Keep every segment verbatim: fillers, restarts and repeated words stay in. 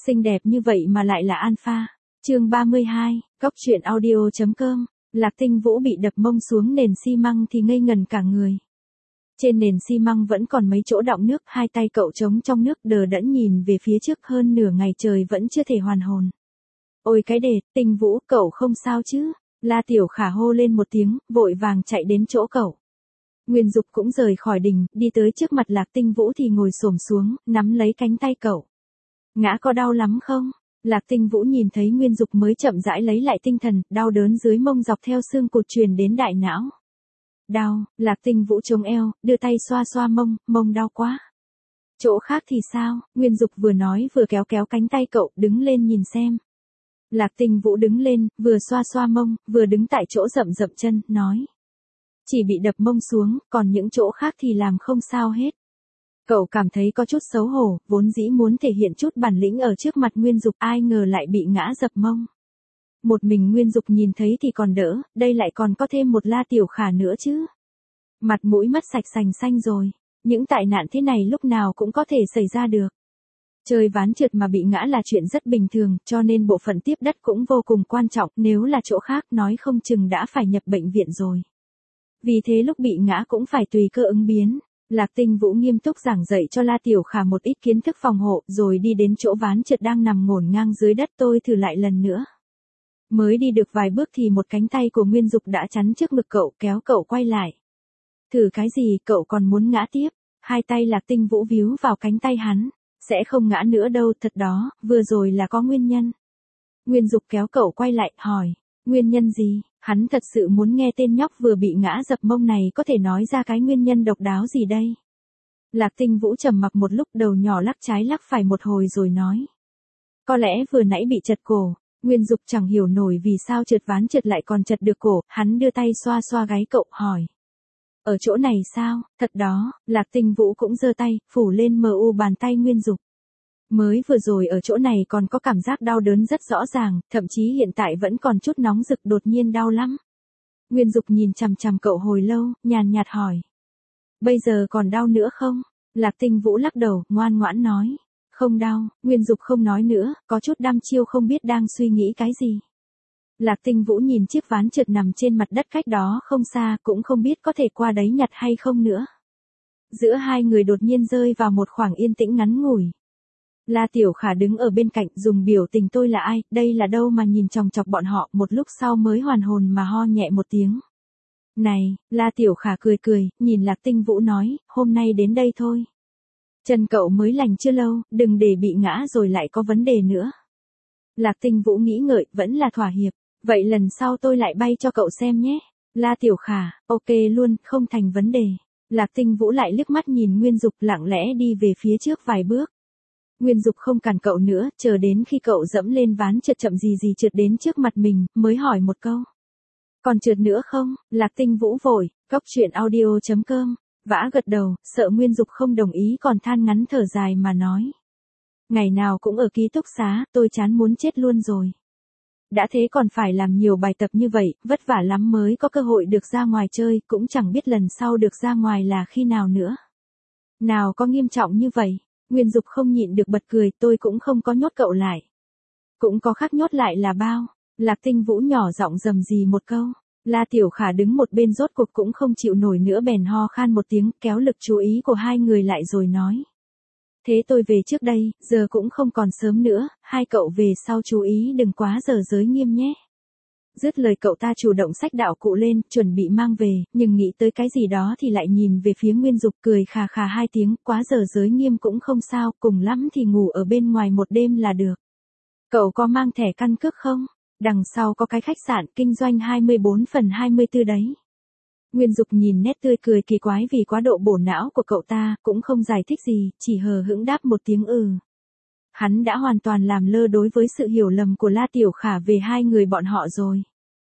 Xinh đẹp như vậy mà lại là alpha. Chương ba mươi hai, Cóc truyện audio chấm com. Lạc Tinh Vũ bị đập mông xuống nền xi măng thì ngây ngần cả người. Trên nền xi măng vẫn còn mấy chỗ đọng nước, hai tay cậu trống trong nước đờ đẫn nhìn về phía trước, hơn nửa ngày trời vẫn chưa thể hoàn hồn. Ôi cái đệt, Tinh Vũ, cậu không sao chứ? La Tiểu Khả hô lên một tiếng, vội vàng chạy đến chỗ cậu. Nguyên Dục cũng rời khỏi đình, đi tới trước mặt Lạc Tinh Vũ thì ngồi xổm xuống, nắm lấy cánh tay cậu. Ngã có đau lắm không? Lạc Tinh Vũ nhìn thấy Nguyên Dục mới chậm rãi lấy lại tinh thần, đau đớn dưới mông dọc theo xương cụt truyền đến đại não. Đau, Lạc Tinh Vũ chống eo, đưa tay xoa xoa mông, mông đau quá. Chỗ khác thì sao? Nguyên Dục vừa nói vừa kéo kéo cánh tay cậu, đứng lên nhìn xem. Lạc Tinh Vũ đứng lên, vừa xoa xoa mông, vừa đứng tại chỗ rậm rậm chân, nói. Chỉ bị đập mông xuống, còn những chỗ khác thì làm không sao hết. Cậu cảm thấy có chút xấu hổ, vốn dĩ muốn thể hiện chút bản lĩnh ở trước mặt Nguyên Dục, ai ngờ lại bị ngã dập mông. Một mình Nguyên Dục nhìn thấy thì còn đỡ, đây lại còn có thêm một La Tiểu Khả nữa chứ. Mặt mũi mắt sạch sành xanh rồi, những tai nạn thế này lúc nào cũng có thể xảy ra được. Chơi ván trượt mà bị ngã là chuyện rất bình thường, cho nên bộ phận tiếp đất cũng vô cùng quan trọng, nếu là chỗ khác nói không chừng đã phải nhập bệnh viện rồi. Vì thế lúc bị ngã cũng phải tùy cơ ứng biến. Lạc Tinh Vũ nghiêm túc giảng dạy cho La Tiểu Khả một ít kiến thức phòng hộ, rồi đi đến chỗ ván trượt đang nằm ngổn ngang dưới đất. Tôi thử lại lần nữa. Mới đi được vài bước thì một cánh tay của Nguyên Dục đã chắn trước ngực cậu, kéo cậu quay lại. Thử cái gì, cậu còn muốn ngã tiếp? Hai tay Lạc Tinh Vũ víu vào cánh tay hắn. Sẽ không ngã nữa đâu, thật đó, vừa rồi là có nguyên nhân. Nguyên Dục kéo cậu quay lại, hỏi. Nguyên nhân gì? Hắn thật sự muốn nghe tên nhóc vừa bị ngã dập mông này có thể nói ra cái nguyên nhân độc đáo gì đây. Lạc Tinh Vũ trầm mặc một lúc, đầu nhỏ lắc trái lắc phải một hồi rồi nói. Có lẽ vừa nãy bị trật cổ. Nguyên Dục chẳng hiểu nổi vì sao trượt ván trượt lại còn trật được cổ, hắn đưa tay xoa xoa gáy cậu, hỏi. Ở chỗ này sao? Thật đó, Lạc Tinh Vũ cũng giơ tay, phủ lên mờ u bàn tay Nguyên Dục. Mới vừa rồi ở chỗ này còn có cảm giác đau đớn rất rõ ràng, thậm chí hiện tại vẫn còn chút nóng rực, đột nhiên đau lắm. Nguyên Dục nhìn chằm chằm cậu hồi lâu, nhàn nhạt hỏi. Bây giờ còn đau nữa không? Lạc Tinh Vũ lắc đầu, ngoan ngoãn nói. Không đau. Nguyên Dục không nói nữa, có chút đăm chiêu không biết đang suy nghĩ cái gì. Lạc Tinh Vũ nhìn chiếc ván trượt nằm trên mặt đất cách đó không xa, cũng không biết có thể qua đấy nhặt hay không nữa. Giữa hai người đột nhiên rơi vào một khoảng yên tĩnh ngắn ngủi. La Tiểu Khả đứng ở bên cạnh dùng biểu tình tôi là ai, đây là đâu mà nhìn chòng chọc bọn họ, một lúc sau mới hoàn hồn mà ho nhẹ một tiếng. Này, La Tiểu Khả cười cười, nhìn Lạc Tinh Vũ nói, hôm nay đến đây thôi. Chân cậu mới lành chưa lâu, đừng để bị ngã rồi lại có vấn đề nữa. Lạc Tinh Vũ nghĩ ngợi, vẫn là thỏa hiệp, vậy lần sau tôi lại bay cho cậu xem nhé. La Tiểu Khả, ok luôn, không thành vấn đề. Lạc Tinh Vũ lại liếc mắt nhìn Nguyên Dục, lặng lẽ đi về phía trước vài bước. Nguyên Dục không cản cậu nữa, chờ đến khi cậu dẫm lên ván trượt chậm gì gì trượt đến trước mặt mình, mới hỏi một câu. Còn trượt nữa không? Lạc Tinh Vũ vội, Cóc truyện audio chấm com, vã gật đầu, sợ Nguyên Dục không đồng ý còn than ngắn thở dài mà nói. Ngày nào cũng ở ký túc xá, tôi chán muốn chết luôn rồi. Đã thế còn phải làm nhiều bài tập như vậy, vất vả lắm mới có cơ hội được ra ngoài chơi, cũng chẳng biết lần sau được ra ngoài là khi nào nữa. Nào có nghiêm trọng như vậy? Nguyên Dục không nhịn được bật cười, tôi cũng không có nhốt cậu lại. Cũng có khác nhốt lại là bao. Lạc Tinh Vũ nhỏ giọng rầm rì một câu. La Tiểu Khả đứng một bên rốt cuộc cũng không chịu nổi nữa bèn ho khan một tiếng, kéo lực chú ý của hai người lại rồi nói. Thế tôi về trước đây, giờ cũng không còn sớm nữa, hai cậu về sau chú ý đừng quá giờ giới nghiêm nhé. Dứt lời cậu ta chủ động xách đạo cụ lên, chuẩn bị mang về, nhưng nghĩ tới cái gì đó thì lại nhìn về phía Nguyên Dục cười khà khà hai tiếng, quá giờ giới nghiêm cũng không sao, cùng lắm thì ngủ ở bên ngoài một đêm là được. Cậu có mang thẻ căn cước không? Đằng sau có cái khách sạn kinh doanh hai mươi bốn phần hai mươi tư đấy. Nguyên Dục nhìn nét tươi cười kỳ quái vì quá độ bổ não của cậu ta, cũng không giải thích gì, chỉ hờ hững đáp một tiếng ừ. Hắn đã hoàn toàn làm lơ đối với sự hiểu lầm của La Tiểu Khả về hai người bọn họ rồi.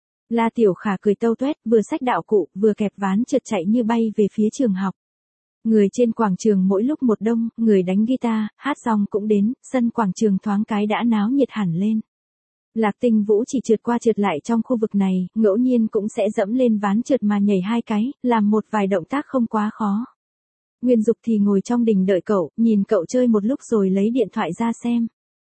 La Tiểu Khả cười tâu tuét, vừa xách đạo cụ, vừa kẹp ván trượt chạy như bay về phía trường học. Người trên quảng trường mỗi lúc một đông, người đánh guitar, hát rong cũng đến, sân quảng trường thoáng cái đã náo nhiệt hẳn lên. Lạc Tinh Vũ chỉ trượt qua trượt lại trong khu vực này, ngẫu nhiên cũng sẽ dẫm lên ván trượt mà nhảy hai cái, làm một vài động tác không quá khó. Nguyên Dục thì ngồi trong đình đợi cậu, nhìn cậu chơi một lúc rồi lấy điện thoại ra xem.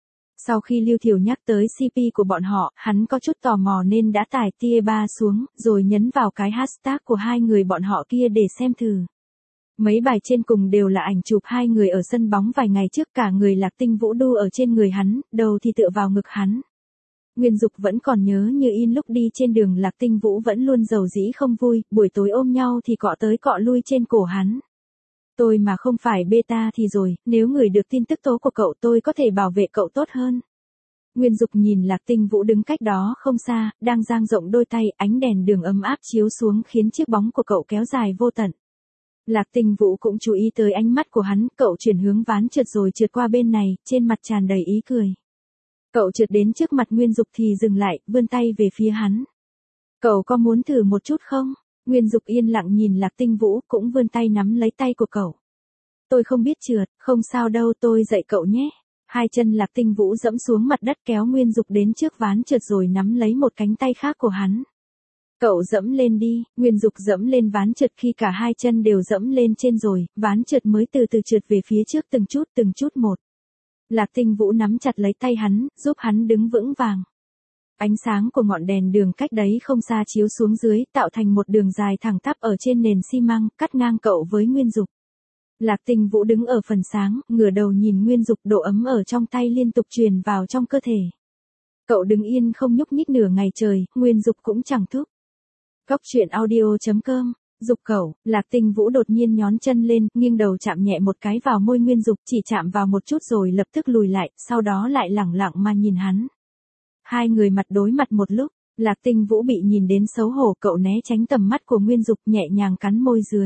Sau khi Lưu Thiều nhắc tới xê pê của bọn họ, hắn có chút tò mò nên đã tải tia ba xuống, rồi nhấn vào cái hashtag của hai người bọn họ kia để xem thử. Mấy bài trên cùng đều là ảnh chụp hai người ở sân bóng vài ngày trước, cả người Lạc Tinh Vũ đu ở trên người hắn, đầu thì tựa vào ngực hắn. Nguyên Dục vẫn còn nhớ như in lúc đi trên đường Lạc Tinh Vũ vẫn luôn giàu dĩ không vui, buổi tối ôm nhau thì cọ tới cọ lui trên cổ hắn. Tôi mà không phải beta thì rồi, nếu người được tin tức tố của cậu tôi có thể bảo vệ cậu tốt hơn. Nguyên Dục nhìn Lạc Tinh Vũ đứng cách đó không xa, đang dang rộng đôi tay, ánh đèn đường ấm áp chiếu xuống khiến chiếc bóng của cậu kéo dài vô tận. Lạc Tinh Vũ cũng chú ý tới ánh mắt của hắn, cậu chuyển hướng ván trượt rồi trượt qua bên này, trên mặt tràn đầy ý cười. Cậu trượt đến trước mặt Nguyên Dục thì dừng lại, vươn tay về phía hắn. Cậu có muốn thử một chút không? Nguyên Dục yên lặng nhìn Lạc Tinh Vũ, cũng vươn tay nắm lấy tay của cậu. Tôi không biết trượt, không sao đâu, tôi dạy cậu nhé. Hai chân Lạc Tinh Vũ dẫm xuống mặt đất kéo Nguyên Dục đến trước ván trượt rồi nắm lấy một cánh tay khác của hắn. Cậu dẫm lên đi, Nguyên Dục dẫm lên ván trượt, khi cả hai chân đều dẫm lên trên rồi, ván trượt mới từ từ trượt về phía trước từng chút từng chút một. Lạc Tinh Vũ nắm chặt lấy tay hắn, giúp hắn đứng vững vàng. Ánh sáng của ngọn đèn đường cách đấy không xa chiếu xuống dưới, tạo thành một đường dài thẳng tắp ở trên nền xi măng, cắt ngang cậu với Nguyên Dục. Lạc Tinh Vũ đứng ở phần sáng, ngửa đầu nhìn Nguyên Dục, độ ấm ở trong tay liên tục truyền vào trong cơ thể. Cậu đứng yên không nhúc nhích nửa ngày trời, Nguyên Dục cũng chẳng thúc. Cóc truyện audio chấm com. Dục cậu, Lạc Tinh Vũ đột nhiên nhón chân lên, nghiêng đầu chạm nhẹ một cái vào môi Nguyên Dục, chỉ chạm vào một chút rồi lập tức lùi lại, sau đó lại lẳng lặng mà nhìn hắn. Hai người mặt đối mặt một lúc, Lạc Tinh Vũ bị nhìn đến xấu hổ, cậu né tránh tầm mắt của Nguyên Dục, nhẹ nhàng cắn môi dưới.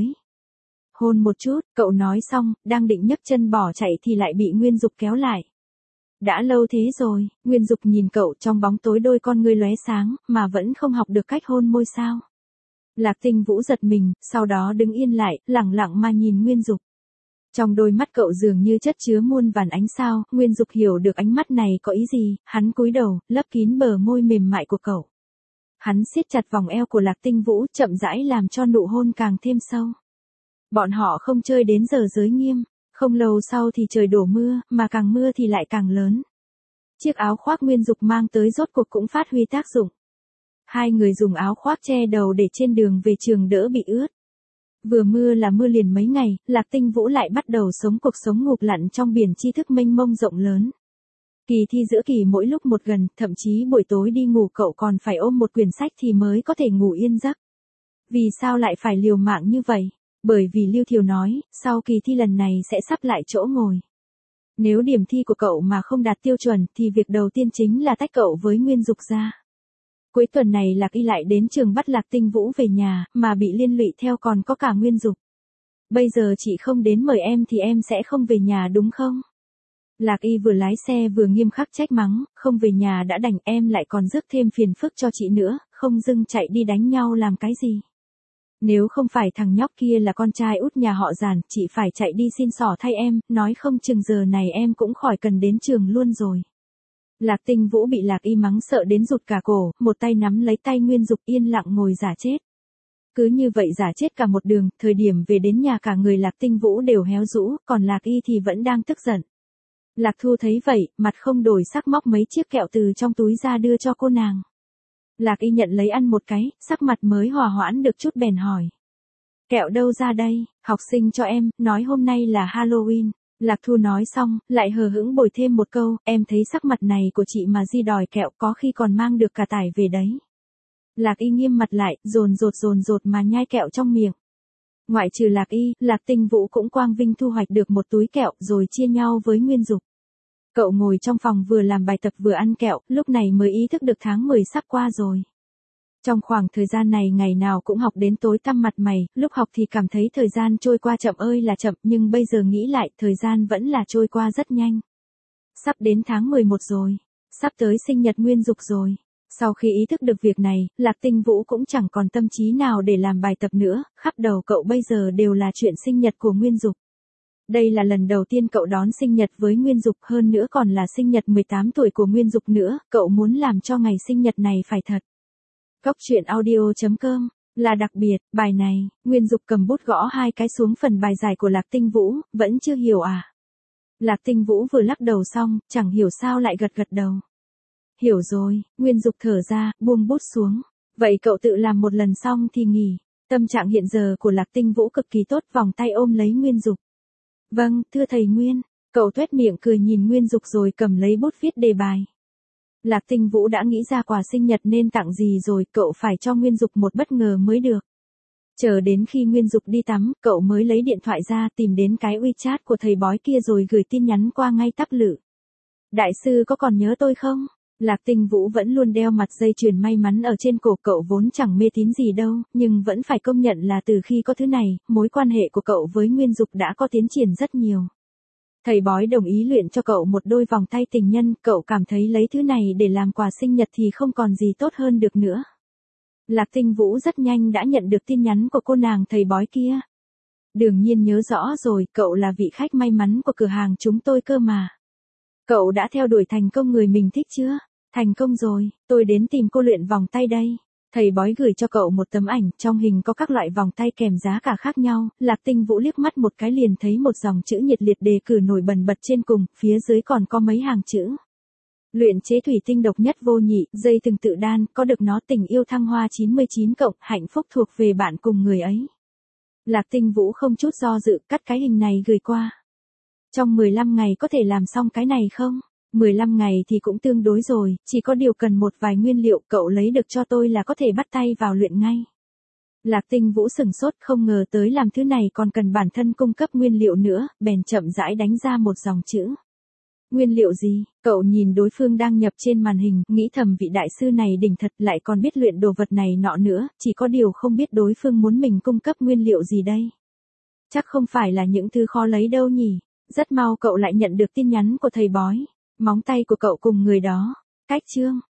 Hôn một chút, cậu nói xong, đang định nhấc chân bỏ chạy thì lại bị Nguyên Dục kéo lại. Đã lâu thế rồi, Nguyên Dục nhìn cậu, trong bóng tối đôi con ngươi lóe sáng, mà vẫn không học được cách hôn môi sao. Lạc Tinh Vũ giật mình, sau đó đứng yên lại, lẳng lặng mà nhìn Nguyên Dục. Trong đôi mắt cậu dường như chất chứa muôn vàn ánh sao, Nguyên Dục hiểu được ánh mắt này có ý gì, hắn cúi đầu, lấp kín bờ môi mềm mại của cậu. Hắn siết chặt vòng eo của Lạc Tinh Vũ, chậm rãi làm cho nụ hôn càng thêm sâu. Bọn họ không chơi đến giờ giới nghiêm, không lâu sau thì trời đổ mưa, mà càng mưa thì lại càng lớn. Chiếc áo khoác Nguyên Dục mang tới rốt cuộc cũng phát huy tác dụng. Hai người dùng áo khoác che đầu để trên đường về trường đỡ bị ướt. Vừa mưa là mưa liền mấy ngày, Lạc Tinh Vũ lại bắt đầu sống cuộc sống ngụp lặn trong biển tri thức mênh mông rộng lớn. Kỳ thi giữa kỳ mỗi lúc một gần, thậm chí buổi tối đi ngủ cậu còn phải ôm một quyển sách thì mới có thể ngủ yên giấc. Vì sao lại phải liều mạng như vậy? Bởi vì Lưu Thiều nói, sau kỳ thi lần này sẽ sắp lại chỗ ngồi. Nếu điểm thi của cậu mà không đạt tiêu chuẩn thì việc đầu tiên chính là tách cậu với Nguyên Dục ra. Cuối tuần này Lạc Y lại đến trường bắt Lạc Tinh Vũ về nhà, mà bị liên lụy theo còn có cả Nguyên Dục. Bây giờ chị không đến mời em thì em sẽ không về nhà đúng không? Lạc Y vừa lái xe vừa nghiêm khắc trách mắng, không về nhà đã đành, em lại còn rước thêm phiền phức cho chị nữa, không dưng chạy đi đánh nhau làm cái gì. Nếu không phải thằng nhóc kia là con trai út nhà họ Giản, chị phải chạy đi xin xỏ thay em, nói không chừng giờ này em cũng khỏi cần đến trường luôn rồi. Lạc Tinh Vũ bị Lạc Y mắng sợ đến rụt cả cổ, một tay nắm lấy tay Nguyên Dục yên lặng ngồi giả chết. Cứ như vậy giả chết cả một đường, thời điểm về đến nhà cả người Lạc Tinh Vũ đều héo rũ, còn Lạc Y thì vẫn đang tức giận. Lạc Thu thấy vậy, mặt không đổi sắc móc mấy chiếc kẹo từ trong túi ra đưa cho cô nàng. Lạc Y nhận lấy ăn một cái, sắc mặt mới hòa hoãn được chút bèn hỏi. Kẹo đâu ra đây, học sinh cho em, nói hôm nay là Halloween. Lạc Thu nói xong, lại hờ hững bồi thêm một câu, em thấy sắc mặt này của chị mà di đòi kẹo có khi còn mang được cả tải về đấy. Lạc Y nghiêm mặt lại, dồn dột dồn dột mà nhai kẹo trong miệng. Ngoại trừ Lạc Y, Lạc Tinh Vũ cũng quang vinh thu hoạch được một túi kẹo rồi chia nhau với Nguyên Dục. Cậu ngồi trong phòng vừa làm bài tập vừa ăn kẹo, lúc này mới ý thức được tháng mười sắp qua rồi. Trong khoảng thời gian này ngày nào cũng học đến tối tăm mặt mày, lúc học thì cảm thấy thời gian trôi qua chậm ơi là chậm, nhưng bây giờ nghĩ lại thời gian vẫn là trôi qua rất nhanh. Sắp đến tháng mười một rồi, sắp tới sinh nhật Nguyên Dục rồi. Sau khi ý thức được việc này, Lạc Tinh Vũ cũng chẳng còn tâm trí nào để làm bài tập nữa, khắp đầu cậu bây giờ đều là chuyện sinh nhật của Nguyên Dục. Đây là lần đầu tiên cậu đón sinh nhật với Nguyên Dục, hơn nữa còn là sinh nhật mười tám tuổi của Nguyên Dục nữa, cậu muốn làm cho ngày sinh nhật này phải thật. Cóc truyện audio chấm com là đặc biệt, bài này, Nguyên Dục cầm bút gõ hai cái xuống phần bài giải của Lạc Tinh Vũ, vẫn chưa hiểu à? Lạc Tinh Vũ vừa lắc đầu xong, chẳng hiểu sao lại gật gật đầu. Hiểu rồi, Nguyên Dục thở ra, buông bút xuống. Vậy cậu tự làm một lần xong thì nghỉ. Tâm trạng hiện giờ của Lạc Tinh Vũ cực kỳ tốt, vòng tay ôm lấy Nguyên Dục. Vâng, thưa thầy Nguyên. Cậu tuét miệng cười nhìn Nguyên Dục rồi cầm lấy bút viết đề bài. Lạc Tinh Vũ đã nghĩ ra quà sinh nhật nên tặng gì rồi, cậu phải cho Nguyên Dục một bất ngờ mới được. Chờ đến khi Nguyên Dục đi tắm, cậu mới lấy điện thoại ra tìm đến cái WeChat của thầy bói kia rồi gửi tin nhắn qua ngay tắp lự. Đại sư có còn nhớ tôi không? Lạc Tinh Vũ vẫn luôn đeo mặt dây chuyền may mắn ở trên cổ, cậu vốn chẳng mê tín gì đâu, nhưng vẫn phải công nhận là từ khi có thứ này, mối quan hệ của cậu với Nguyên Dục đã có tiến triển rất nhiều. Thầy bói đồng ý luyện cho cậu một đôi vòng tay tình nhân, cậu cảm thấy lấy thứ này để làm quà sinh nhật thì không còn gì tốt hơn được nữa. Lạc Tinh Vũ rất nhanh đã nhận được tin nhắn của cô nàng thầy bói kia. Đương nhiên nhớ rõ rồi, cậu là vị khách may mắn của cửa hàng chúng tôi cơ mà. Cậu đã theo đuổi thành công người mình thích chưa? Thành công rồi, tôi đến tìm cô luyện vòng tay đây. Thầy bói gửi cho cậu một tấm ảnh, trong hình có các loại vòng tay kèm giá cả khác nhau. Lạc Tinh Vũ liếc mắt một cái liền thấy một dòng chữ nhiệt liệt đề cử nổi bật bật trên cùng, phía dưới còn có mấy hàng chữ. Luyện chế thủy tinh độc nhất vô nhị, dây từng tự đan, có được nó tình yêu thăng hoa chín mươi chín cộng, hạnh phúc thuộc về bạn cùng người ấy. Lạc Tinh Vũ không chút do dự cắt cái hình này gửi qua. Trong mười lăm ngày có thể làm xong cái này không? mười lăm ngày thì cũng tương đối rồi, chỉ có điều cần một vài nguyên liệu, cậu lấy được cho tôi là có thể bắt tay vào luyện ngay. Lạc Tinh Vũ sửng sốt, không ngờ tới làm thứ này còn cần bản thân cung cấp nguyên liệu nữa, bèn chậm rãi đánh ra một dòng chữ. Nguyên liệu gì? Cậu nhìn đối phương đang nhập trên màn hình, nghĩ thầm vị đại sư này đỉnh thật, lại còn biết luyện đồ vật này nọ nữa, chỉ có điều không biết đối phương muốn mình cung cấp nguyên liệu gì đây. Chắc không phải là những thứ khó lấy đâu nhỉ. Rất mau cậu lại nhận được tin nhắn của thầy bói. Móng tay của cậu cùng người đó. Cách chương.